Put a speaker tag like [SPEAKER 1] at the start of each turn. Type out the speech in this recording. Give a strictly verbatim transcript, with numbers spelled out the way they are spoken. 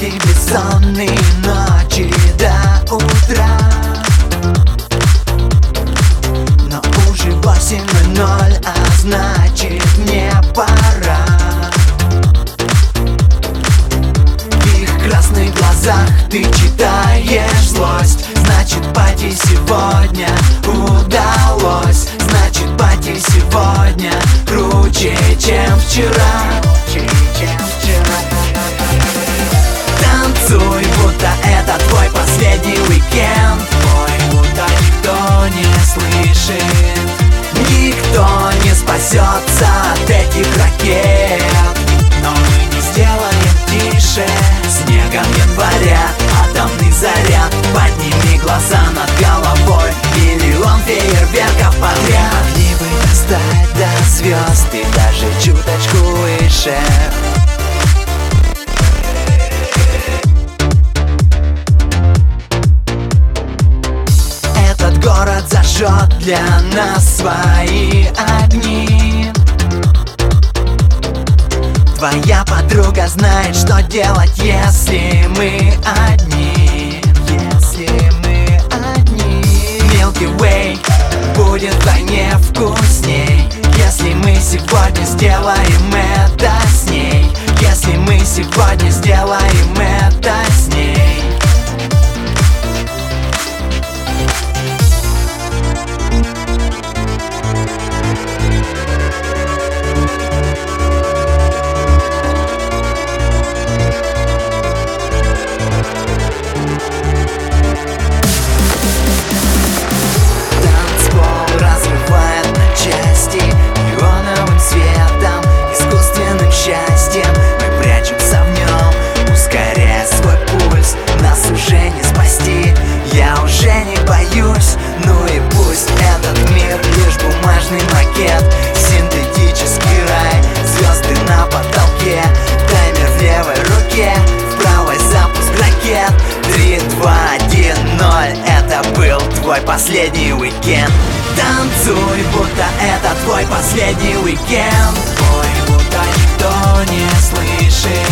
[SPEAKER 1] эти бессонные ночи до утра. Но уже восемь ноль ноль, а значит мне пора. В их красных глазах ты читаешь злость. Значит, пати сегодня удалось. Значит, пати сегодня круче, чем вчера. Танцуй, будто это твой последний уикенд. Твой, будто никто не слышит. Никто не спасется от этих ракет. Но мы не сделаем тише снегом января. Атомный заряд, подними глаза над головой. Миллион фейерверков подряд. Могли бы достать до звезд и даже чуточку выше. Этот город зажжет для нас свои огни. Твоя подруга знает, что делать, если мы одни. Если мы одни. Milky Way будет вдвойне вкусней, если мы сегодня сделаем это с ней. Если мы сегодня сделаем это с ней. Ну и пусть этот мир лишь бумажный макет, синтетический рай, звезды на потолке. Таймер в левой руке, в правой запуск ракет. Три, два, один, ноль, это был твой последний уикенд. Танцуй, будто это твой последний уикенд. Ой, будто никто не слышит.